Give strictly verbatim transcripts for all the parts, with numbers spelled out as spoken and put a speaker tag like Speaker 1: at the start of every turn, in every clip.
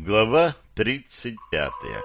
Speaker 1: Глава тридцать пятая.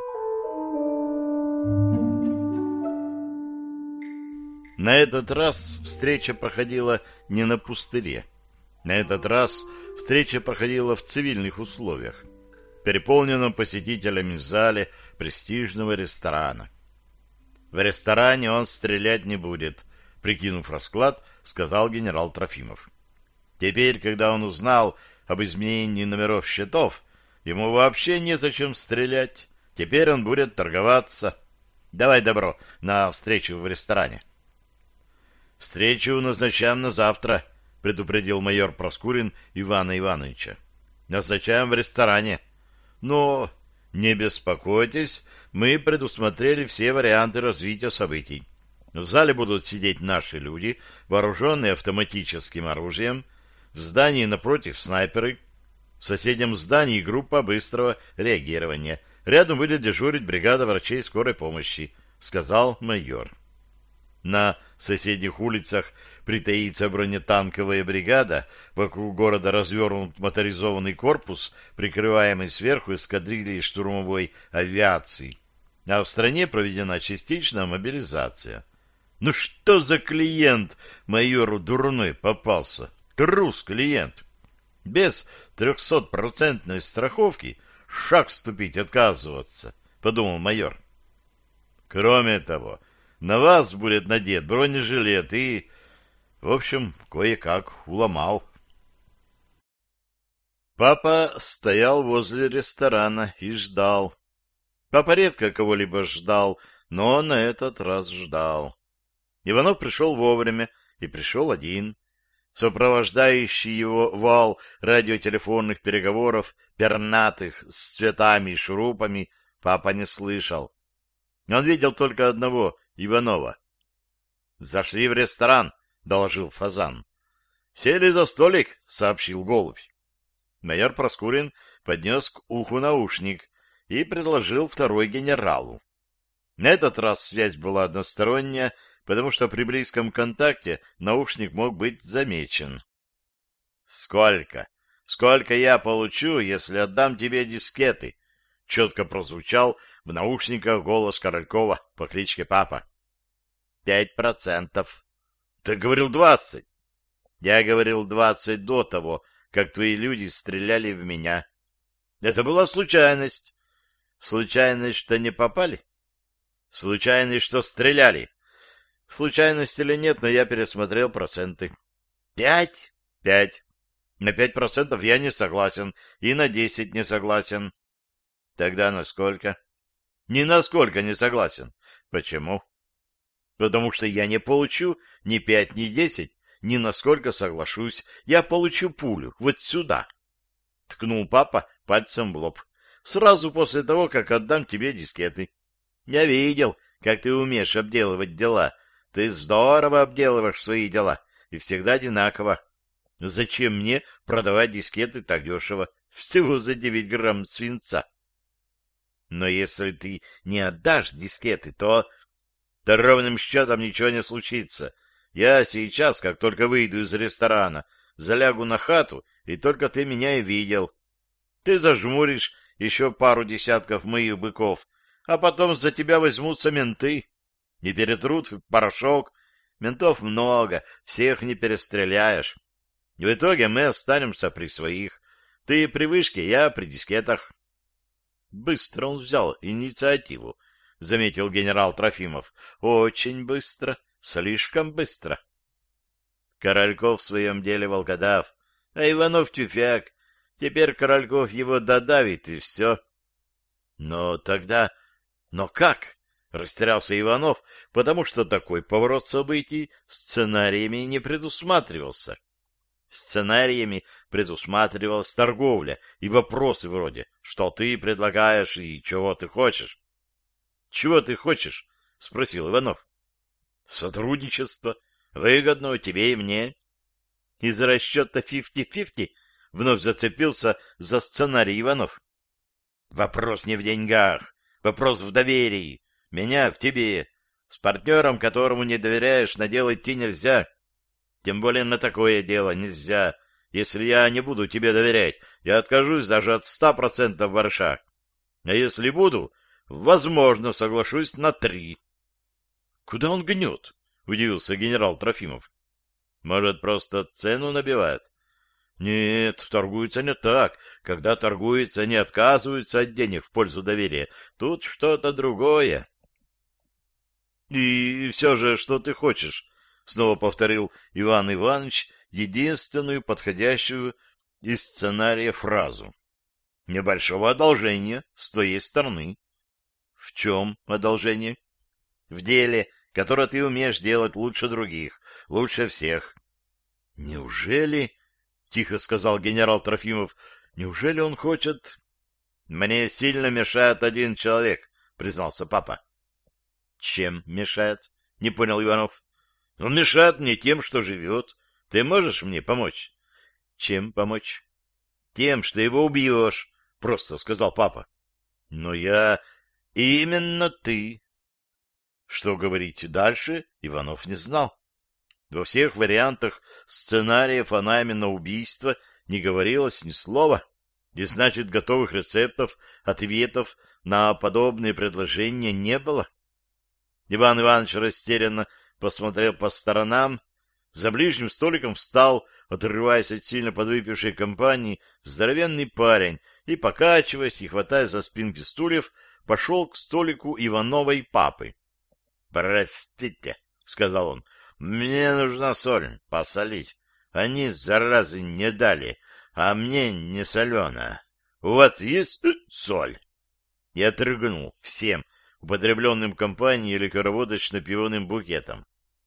Speaker 1: На этот раз встреча проходила не на пустыре. На этот раз встреча проходила в цивильных условиях, в переполненном посетителями зале престижного ресторана. В ресторане он стрелять не будет, прикинув расклад, сказал генерал Трофимов. Теперь, когда он узнал об изменении номеров счетов, ему вообще незачем стрелять. Теперь он будет торговаться. Давай добро на встречу в ресторане. Встречу назначаем на завтра, предупредил майор Проскурин Ивана Ивановича. Назначаем в ресторане. Но не беспокойтесь, мы предусмотрели все варианты развития событий. В зале будут сидеть наши люди, вооруженные автоматическим оружием. В здании напротив снайперы. В соседнем здании группа быстрого реагирования. Рядом будет дежурить бригада врачей скорой помощи, сказал майор. На соседних улицах притаится бронетанковая бригада, вокруг города развернут моторизованный корпус, прикрываемый сверху эскадрильей штурмовой авиации. А в стране проведена частичная мобилизация. Ну что за клиент майору дурной попался? Трус клиент. Без трехсотпроцентной страховки шаг ступить отказываться, подумал майор. Кроме того, на вас будет надет бронежилет и, в общем, кое-как уломал. Папа стоял возле ресторана и ждал. Папа редко кого-либо ждал, но на этот раз ждал. Иванов пришел вовремя и пришел один. Сопровождающий его вал радиотелефонных переговоров, пернатых, с цветами и шурупами, папа не слышал. Он видел только одного, Иванова. «Зашли в ресторан», — доложил Фазан. «Сели за столик», — сообщил Голубь. Майор Проскурин поднес к уху наушник и предложил второй генералу. На этот раз связь была односторонняя, потому что при близком контакте наушник мог быть замечен. «Сколько? Сколько я получу, если отдам тебе дискеты?» — четко прозвучал в наушниках голос Королькова по кличке Папа. «Пять процентов». «Ты говорил двадцать». «Я говорил двадцать до того, как твои люди стреляли в меня. Это была случайность». «Случайность, что не попали?» «Случайность, что стреляли». Случайность или нет, но я пересмотрел проценты. Пять? Пять. На пять процентов я не согласен, и на десять не согласен. Тогда на сколько? Ни на сколько не согласен. Почему? Потому что я не получу ни пять, ни десять, ни на сколько соглашусь. Я получу пулю вот сюда. Ткнул папа пальцем в лоб. Сразу после того, как отдам тебе дискеты. Я видел, как ты умеешь обделывать дела. Ты здорово обделываешь свои дела, и всегда одинаково. Зачем мне продавать дискеты так дешево? Всего за девять грамм свинца. Но если ты не отдашь дискеты, то... То ровным счетом ничего не случится. Я сейчас, как только выйду из ресторана, залягу на хату, и только ты меня и видел. Ты зажмуришь еще пару десятков моих быков, а потом за тебя возьмутся менты. Не перетрут в порошок. Ментов много, всех не перестреляешь. В итоге мы останемся при своих. Ты при вышке, я при дискетах. Быстро он взял инициативу, заметил генерал Трофимов. Очень быстро, слишком быстро. Корольков в своем деле волкодав, а Иванов тюфяк. Теперь Корольков его додавит, и все. Но тогда... Но как? Растерялся Иванов, потому что такой поворот событий сценариями не предусматривался. Сценариями предусматривалась торговля и вопросы вроде «Что ты предлагаешь и чего ты хочешь?» «Чего ты хочешь?» — спросил Иванов. «Сотрудничество. Выгодно тебе и мне». Из расчета фифти-фифти вновь зацепился за сценарий Иванов. «Вопрос не в деньгах, вопрос в доверии. Меня к тебе. С партнером, которому не доверяешь, на дело идти нельзя. Тем более на такое дело нельзя. Если я не буду тебе доверять, я откажусь даже от ста процентов барыша. А если буду, возможно, соглашусь на три. — Куда он гнет? — удивился генерал Трофимов. — Может, просто цену набивает? — Нет, торгуются не так. Когда торгуются, не отказываются от денег в пользу доверия. Тут что-то другое. — И все же, что ты хочешь? — снова повторил Иван Иванович единственную подходящую из сценария фразу. — Небольшого одолжения с твоей стороны. — В чем одолжение? — В деле, которое ты умеешь делать лучше других, лучше всех. — Неужели, — тихо сказал генерал Трофимов, — неужели он хочет... — Мне сильно мешает один человек, — признался папа. — Чем мешает? — не понял Иванов. — Он мешает мне тем, что живет. Ты можешь мне помочь? — Чем помочь? — Тем, что его убьешь, — просто сказал папа. — Но я... — Именно ты. Что говорить дальше, Иванов не знал. Во всех вариантах сценариев о найме на убийство не говорилось ни слова, и значит, готовых рецептов, ответов на подобные предложения не было. Иван Иванович растерянно посмотрел по сторонам. За ближним столиком встал, отрываясь от сильно подвыпившей компании, здоровенный парень и, покачиваясь и хватая за спинки стульев, пошел к столику Ивановой папы. — Простите, — сказал он, — мне нужна соль посолить. Они, заразы, не дали, а мне не солено. У вас есть соль? И отрыгнул всем употребленным компанией ликероводочно-пивным букетом.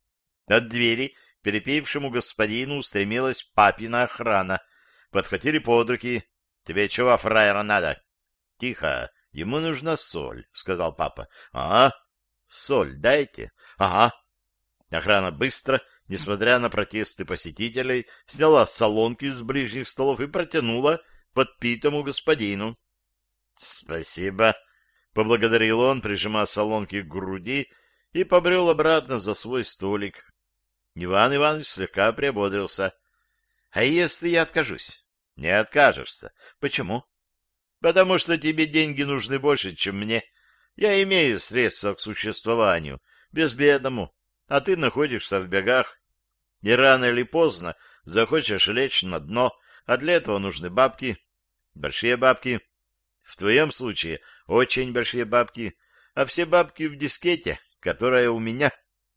Speaker 1: От двери перепившему господину устремилась папина охрана. Подхватили под руки. — Тебе чего, фраера, надо? — Тихо, ему нужна соль, — сказал папа. — Ага. — Соль дайте. — Ага. Охрана быстро, несмотря на протесты посетителей, сняла солонки с ближних столов и протянула подпитому господину. — Спасибо, — поблагодарил он, прижимая солонки к груди, и побрел обратно за свой столик. Иван Иванович слегка приободрился. — А если я откажусь? — Не откажешься. — Почему? — Потому что тебе деньги нужны больше, чем мне. Я имею средства к существованию, безбедному, а ты находишься в бегах. И рано или поздно захочешь лечь на дно, а для этого нужны бабки. Большие бабки. В твоем случае очень большие бабки, а все бабки в дискете, которая у меня.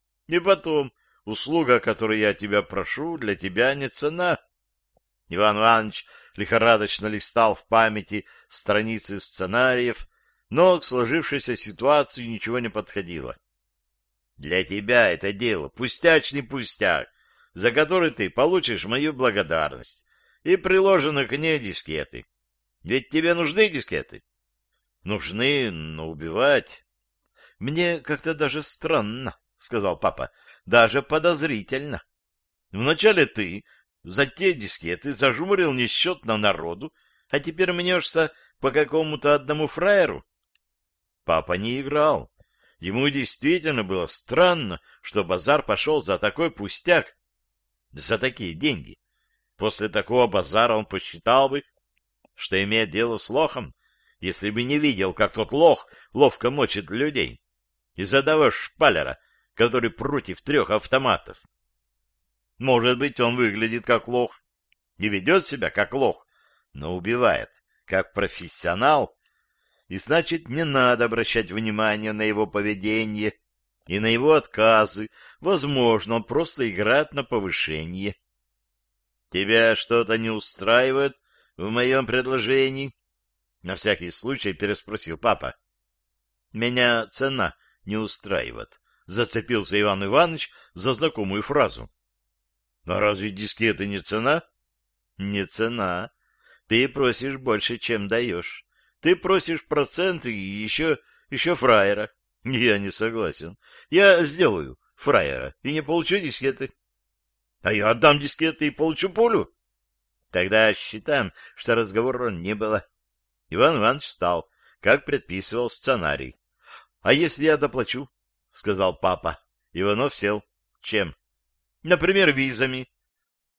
Speaker 1: И потом, услуга, которую я тебя прошу, для тебя не цена. Иван Иванович лихорадочно листал в памяти страницы сценариев, но к сложившейся ситуации ничего не подходило. Для тебя это дело пустячный пустяк, за который ты получишь мою благодарность, и приложены к ней дискеты. Ведь тебе нужны дискеты? Нужны, но убивать... Мне как-то даже странно, — сказал папа, — даже подозрительно. Вначале ты за те дискеты зажмурил несчетно народу, а теперь мнешься по какому-то одному фраеру. Папа не играл. Ему действительно было странно, что базар пошел за такой пустяк, за такие деньги. После такого базара он посчитал бы, что имеет дело с лохом, если бы не видел, как тот лох ловко мочит людей, из-за того шпалера, который против трех автоматов. Может быть, он выглядит как лох и ведет себя как лох, но убивает как профессионал, и значит, не надо обращать внимание на его поведение и на его отказы. Возможно, он просто играет на повышение. Тебя что-то не устраивает в моем предложении? На всякий случай переспросил папа. Меня цена не устраивает. Зацепился Иван Иванович за знакомую фразу. А разве дискеты не цена? Не цена. Ты просишь больше, чем даешь. Ты просишь проценты и еще, еще фраера. Я не согласен. Я сделаю фраера и не получу дискеты. А я отдам дискеты и получу пулю. Тогда считаем, что разговора не было. Иван Иванович встал, как предписывал сценарий. — А если я доплачу? — сказал папа. Иванов сел. — Чем? — Например, визами.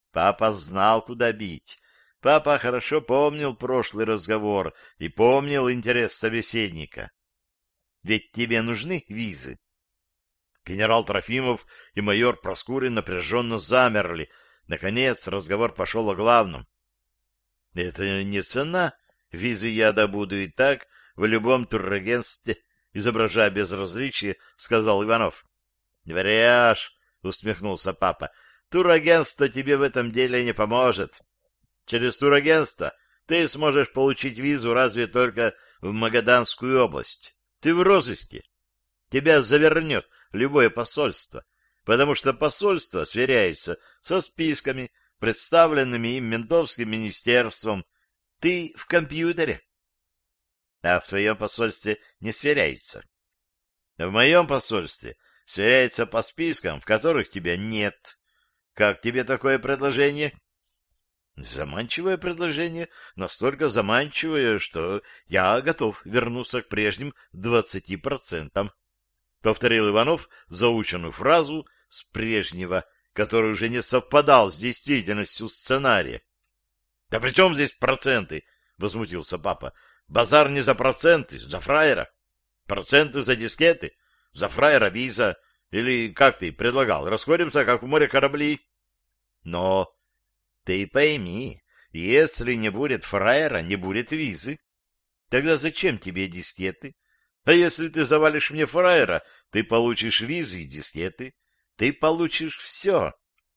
Speaker 1: Папа знал, куда бить. Папа хорошо помнил прошлый разговор и помнил интерес собеседника. Ведь тебе нужны визы. Генерал Трофимов и майор Проскурин напряженно замерли. Наконец разговор пошел о главном. — Это не цена. Визы я добуду и так в любом турагентстве, — изображая безразличие, сказал Иванов. — Врешь, — усмехнулся папа. — Турагентство тебе в этом деле не поможет. Через турагентство ты сможешь получить визу разве только в Магаданскую область. Ты в розыске. Тебя завернет любое посольство, потому что посольство сверяется со списками, представленными им ментовским министерством. Ты в компьютере. А в твоем посольстве не сверяется. В моем посольстве сверяется по спискам, в которых тебя нет. Как тебе такое предложение? Заманчивое предложение, настолько заманчивое, что я готов вернуться к прежним двадцати процентам. Повторил Иванов заученную фразу с прежнего, который уже не совпадал с действительностью сценария. — Да при чем здесь проценты? — возмутился папа. — Базар не за проценты, за фраера. Проценты за дискеты, за фраера виза. Или, как ты предлагал, расходимся, как в море корабли. Но ты пойми, если не будет фраера, не будет визы. Тогда зачем тебе дискеты? А если ты завалишь мне фраера, ты получишь визы и дискеты. Ты получишь все.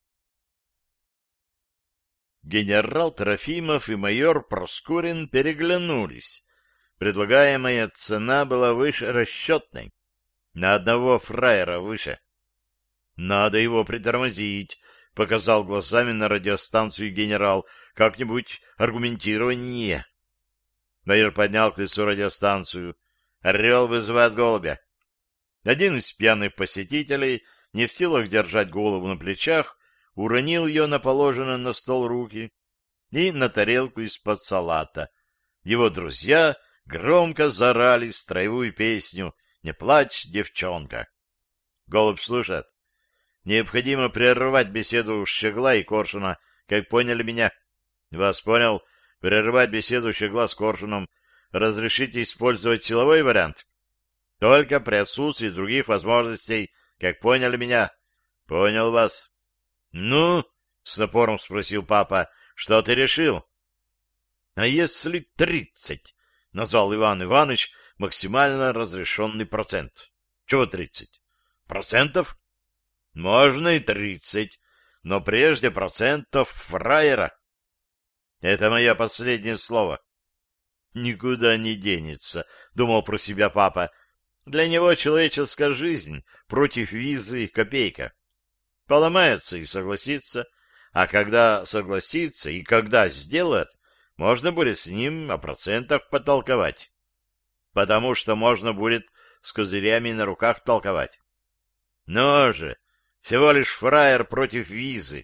Speaker 1: Генерал Трофимов и майор Проскурин переглянулись. Предлагаемая цена была выше расчетной. На одного фраера выше. Надо его притормозить, — показал глазами на радиостанцию генерал. — Как-нибудь аргументированнее. Майор поднял к лицу радиостанцию. Орел вызывает голубя. Один из пьяных посетителей, не в силах держать голову на плечах, уронил ее на положенные на стол руки и на тарелку из-под салата. Его друзья громко заорали строевую песню «Не плачь, девчонка». Голубь слушает. Необходимо прервать беседу Щегла и Коршуна, как поняли меня. Вас понял? Прервать беседу Щегла с Коршуном. Разрешите использовать силовой вариант? Только при отсутствии других возможностей, как поняли меня. Понял вас. Ну, с напором спросил папа, что ты решил? А если тридцать? Назвал Иван Иванович максимально разрешенный процент. Чего тридцать? Процентов? Можно и тридцать, но прежде процентов фраера. Это мое последнее слово. Никуда не денется, думал про себя папа. Для него человеческая жизнь против визы копейка. Поломается и согласится, а когда согласится и когда сделает, можно будет с ним о процентах потолковать. Потому что можно будет с козырями на руках толковать. Но же, всего лишь фраер против визы.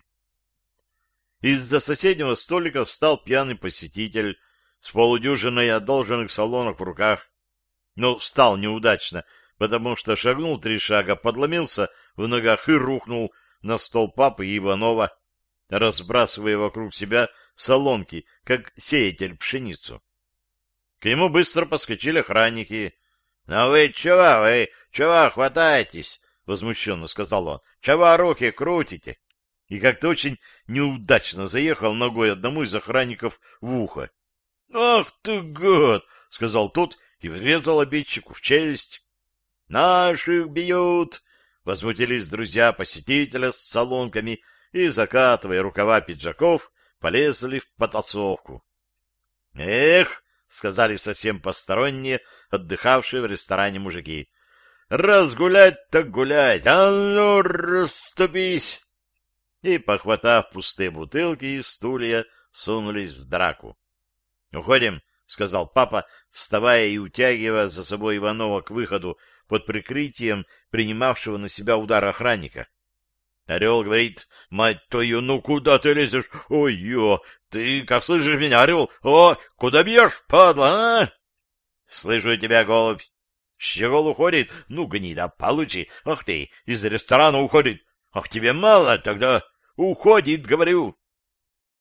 Speaker 1: Из-за соседнего столика встал пьяный посетитель с полудюжиной одолженных салонов в руках. Но встал неудачно, потому что шагнул три шага, подломился в ногах и рухнул на стол папы и Иванова, разбрасывая вокруг себя солонки, как сеятель пшеницу. К нему быстро подскочили охранники. — Ну вы чего, вы чего хватаетесь? — возмущенно сказал он. — Чего руки крутите? И как-то очень неудачно заехал ногой одному из охранников в ухо. — Ах ты, гад! — сказал тот и врезал обидчику в челюсть. — Наших бьют! — возмутились друзья посетителя с солонками и, закатывая рукава пиджаков, полезли в потасовку. — Эх! — сказали совсем посторонние, отдыхавшие в ресторане мужики. — Разгулять так гулять! А ну, расступись! И, похватав пустые бутылки и стулья, сунулись в драку. — Уходим, — сказал папа, вставая и утягивая за собой Иванова к выходу под прикрытием принимавшего на себя удар охранника. Орел говорит: — Мать твою, ну куда ты лезешь? Ой-ё! Ты как слышишь меня, Орел? О, куда бьешь, падла, а? — Слышу тебя, голубь. — Щегол уходит? Ну, гнида, получи. Ах ты, из ресторана уходит. Ах, тебе мало? Тогда уходит, говорю.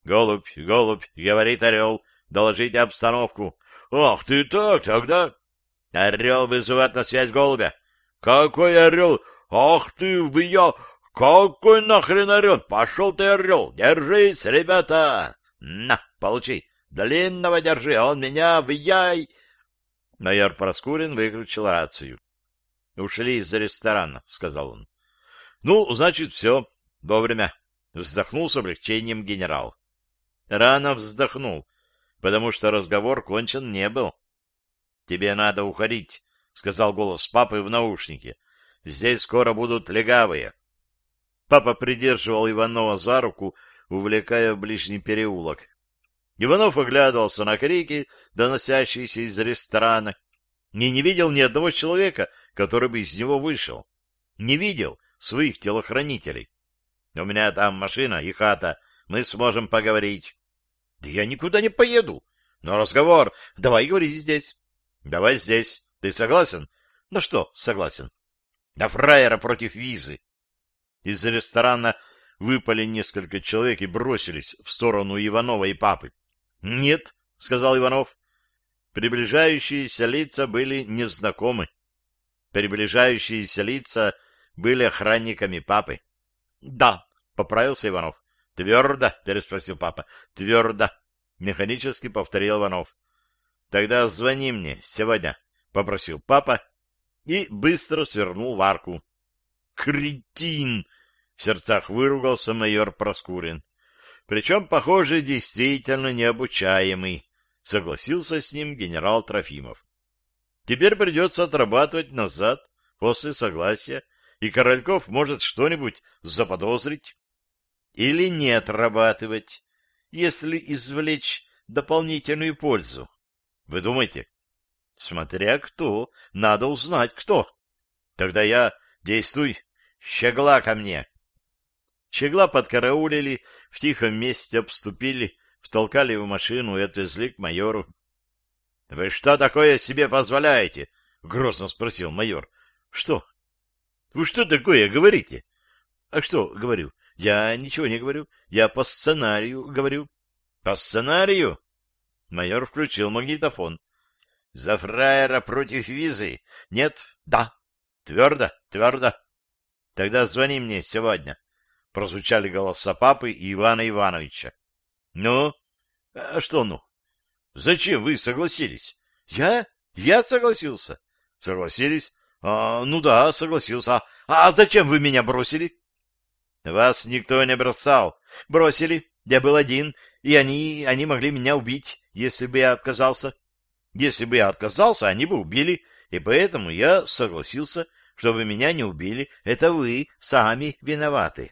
Speaker 1: Голубь, голубь, говорит орел, доложите обстановку. Ах ты так, тогда... Орел вызывает на связь голубя. Какой орел? Ах ты, вы я... Какой нахрен орел? Пошел ты, орел! Держись, ребята! На, получи! Длинного держи, а он меня въяй! Майор Проскурин выключил рацию. — Ушли из-за ресторана, — сказал он. — Ну, значит, все, вовремя. Вздохнул с облегчением генерал. Рано вздохнул, потому что разговор кончен не был. — Тебе надо уходить, — сказал голос папы в наушнике. — Здесь скоро будут легавые. Папа придерживал Иванова за руку, увлекая в ближний переулок. Иванов оглядывался на крики, доносящиеся из ресторана, и не видел ни одного человека, который бы из него вышел. Не видел своих телохранителей. У меня там машина и хата, мы сможем поговорить. Да я никуда не поеду. Но разговор, давай говори здесь. Давай здесь. Ты согласен? Ну что, согласен. Да фраера против визы. Из ресторана выпали несколько человек и бросились в сторону Иванова и папы. «Нет», — сказал Иванов. Приближающиеся лица были незнакомы. Приближающиеся лица были охранниками папы. «Да», — поправился Иванов. «Твердо?» — переспросил папа. «Твердо», — механически повторил Иванов. «Тогда звони мне сегодня», — попросил папа и быстро свернул в арку. «Кретин!» — в сердцах выругался майор Проскурин. Причем, похоже, действительно необучаемый, согласился с ним генерал Трофимов. Теперь придется отрабатывать назад после согласия, и Корольков может что-нибудь заподозрить. Или не отрабатывать, если извлечь дополнительную пользу. Вы думаете? Смотря кто, надо узнать, кто. Тогда я действуй, Щегла ко мне. Щегла подкараулили, в тихом месте обступили, втолкали в машину и отвезли к майору. — Вы что такое себе позволяете? — грозно спросил майор. — Что? — Вы что такое говорите? — А что говорю? Я ничего не говорю. Я по сценарию говорю. — По сценарию? Майор включил магнитофон. — За фраера против визы? Нет? Да. Твердо? Твердо. Тогда звони мне сегодня. Прозвучали голоса папы и Ивана Ивановича. — Ну? — А что ну? — Зачем вы согласились? — Я? Я согласился. — Согласились? А, — Ну да, согласился. А, а зачем вы меня бросили? — Вас никто не бросал. Бросили. Я был один, и они, они могли меня убить, если бы я отказался. Если бы я отказался, они бы убили, и поэтому я согласился, чтобы меня не убили. Это вы сами виноваты.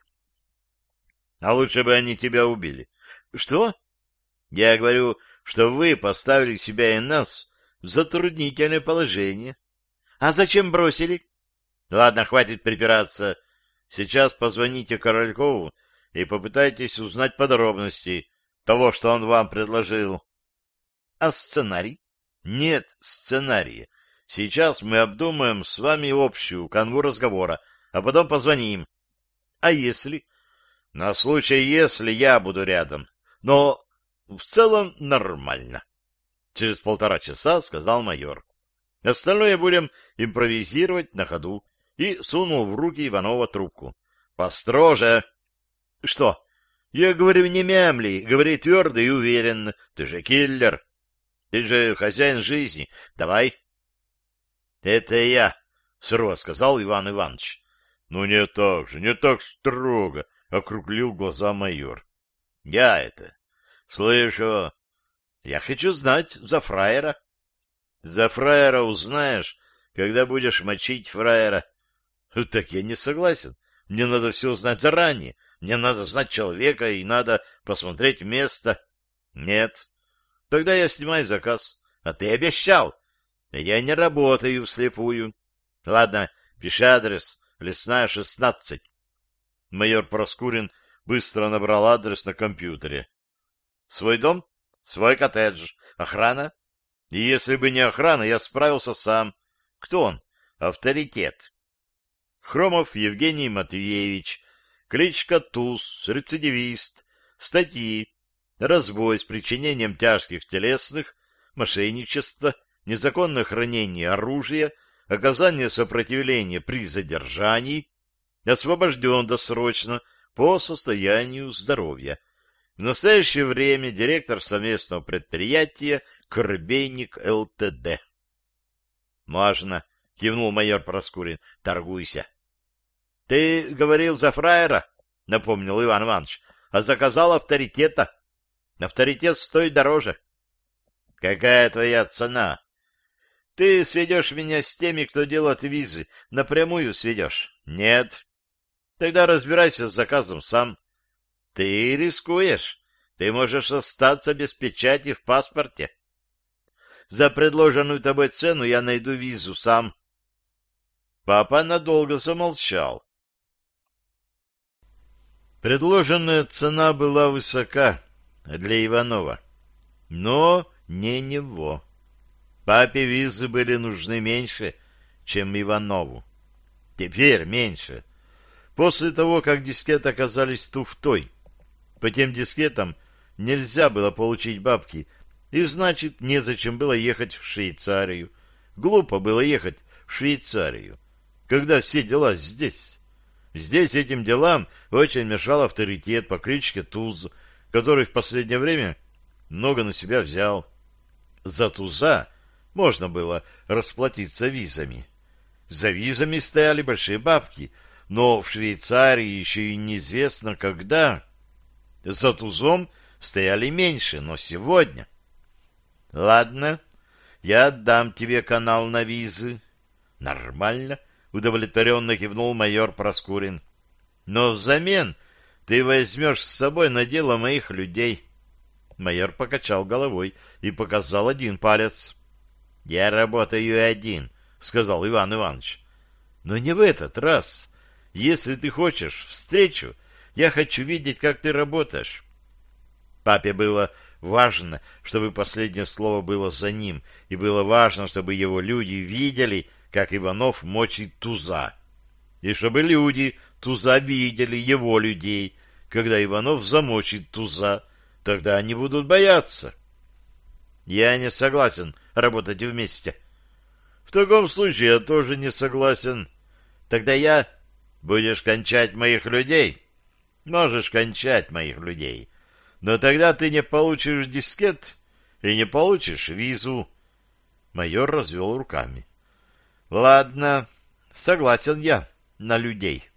Speaker 1: А лучше бы они тебя убили. Что? Я говорю, что вы поставили себя и нас в затруднительное положение. А зачем бросили? Ладно, хватит припираться. Сейчас позвоните Королькову и попытайтесь узнать подробности того, что он вам предложил. А сценарий? Нет сценария. Сейчас мы обдумаем с вами общую канву разговора, а потом позвоним. А если... На случай, если я буду рядом. Но в целом нормально. Через полтора часа сказал майор. Остальное будем импровизировать на ходу. И сунул в руки Иванова трубку. Построже. Что? Я говорю, не мямли. Говори твердо и уверенно. Ты же киллер. Ты же хозяин жизни. Давай. Это я, сурово сказал Иван Иванович. Ну не так же, не так строго. Округлил глаза майор. — Я это. Слышу. Я хочу знать за фраера. — За фраера узнаешь, когда будешь мочить фраера. — Так я не согласен. Мне надо все знать заранее. Мне надо знать человека, и надо посмотреть место. — Нет. Тогда я снимаю заказ. А ты обещал. Я не работаю вслепую. Ладно, пиши адрес. Лесная, шестнадцать. Майор Проскурин быстро набрал адрес на компьютере. Свой дом? Свой коттедж. Охрана? И если бы не охрана, я справился сам. Кто он? Авторитет. Хромов Евгений Матвеевич. Кличка Туз. Рецидивист. Статьи. разбой с причинением тяжких телесных, мошенничество, незаконное хранение оружия, оказание сопротивления при задержании, освобожден досрочно по состоянию здоровья. В настоящее время директор совместного предприятия «Корабейник ЛТД». «Можно», — кивнул майор Проскурин, — «торгуйся». «Ты говорил за фраера», — напомнил Иван Иванович, — «а заказал авторитета. Авторитет стоит дороже». «Какая твоя цена?» «Ты сведешь меня с теми, кто делает визы. Напрямую сведешь». «Нет». «Тогда разбирайся с заказом сам». «Ты рискуешь. Ты можешь остаться без печати в паспорте». «За предложенную тобой цену я найду визу сам». Папа надолго замолчал. Предложенная цена была высока для Иванова, но не него. Папе визы были нужны меньше, чем Иванову. Теперь меньше. После того, как дискеты оказались туфтой, по тем дискетам нельзя было получить бабки, и значит, незачем было ехать в Швейцарию. Глупо было ехать в Швейцарию, когда все дела здесь. Здесь этим делам очень мешал авторитет по кличке Туз, который в последнее время много на себя взял. За Туза можно было расплатиться визами. За визами стояли большие бабки, но в Швейцарии еще и неизвестно когда. За Тузом стояли меньше, но сегодня... Ладно, я отдам тебе канал на визы. Нормально, удовлетворенно кивнул майор Проскурин. Но взамен ты возьмешь с собой на дело моих людей. Майор покачал головой и показал один палец. Я работаю один, сказал Иван Иванович. Но не в этот раз. Если ты хочешь встречу, я хочу видеть, как ты работаешь. Папе было важно, чтобы последнее слово было за ним, и было важно, чтобы его люди видели, как Иванов мочит Туза, и чтобы люди Туза видели его людей, когда Иванов замочит Туза, тогда они будут бояться. Я не согласен работать вместе. В таком случае я тоже не согласен. Тогда я... Будешь кончать моих людей? Можешь кончать моих людей. Но тогда ты не получишь дискет и не получишь визу. Майор развел руками. Ладно, согласен я на людей.